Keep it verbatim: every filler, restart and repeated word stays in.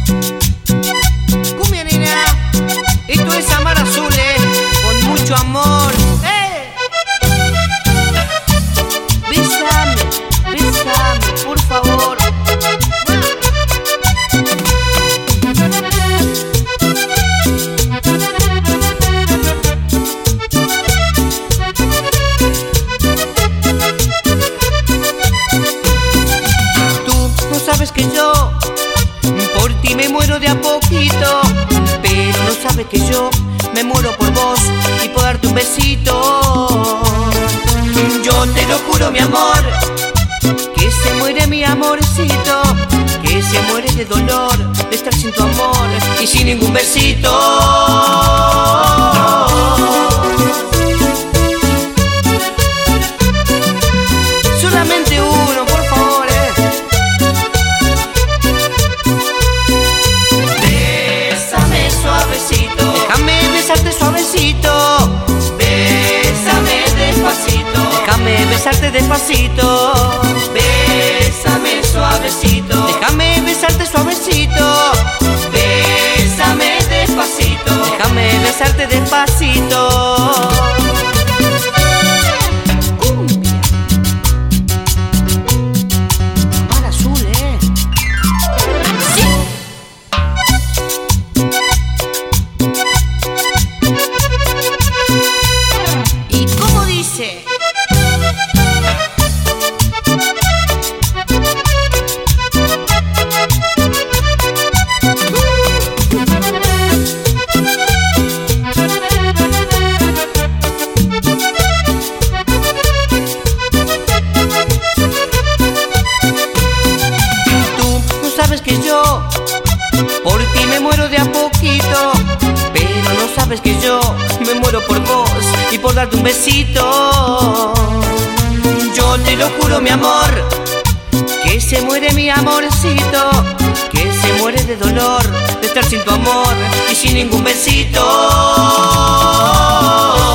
Cumbia, nena. Esto es Amar Azul, eh, con mucho amor. ¡Eh! Bésame, bésame, por favor. Sabes que yo por ti me muero de a poquito, pero no sabes que yo me muero por vos y por darte un besito. Yo te lo juro, mi amor, que se muere mi amorcito, que se muere de dolor de estar sin tu amor y sin ningún besito. Solamente uno, por favor, eh. Déjame besarte suavecito, bésame despacito. Déjame besarte despacito, bésame suavecito. Déjame besarte suavecito, bésame despacito. Déjame besarte despacito. Cumbia. Amar Azul, eh. Sí. Sabes que yo por ti me muero de a poquito, pero no sabes que yo me muero por vos y por darte un besito. Yo te lo juro, mi amor, que se muere mi amorcito, que se muere de dolor de estar sin tu amor y sin ningún besito.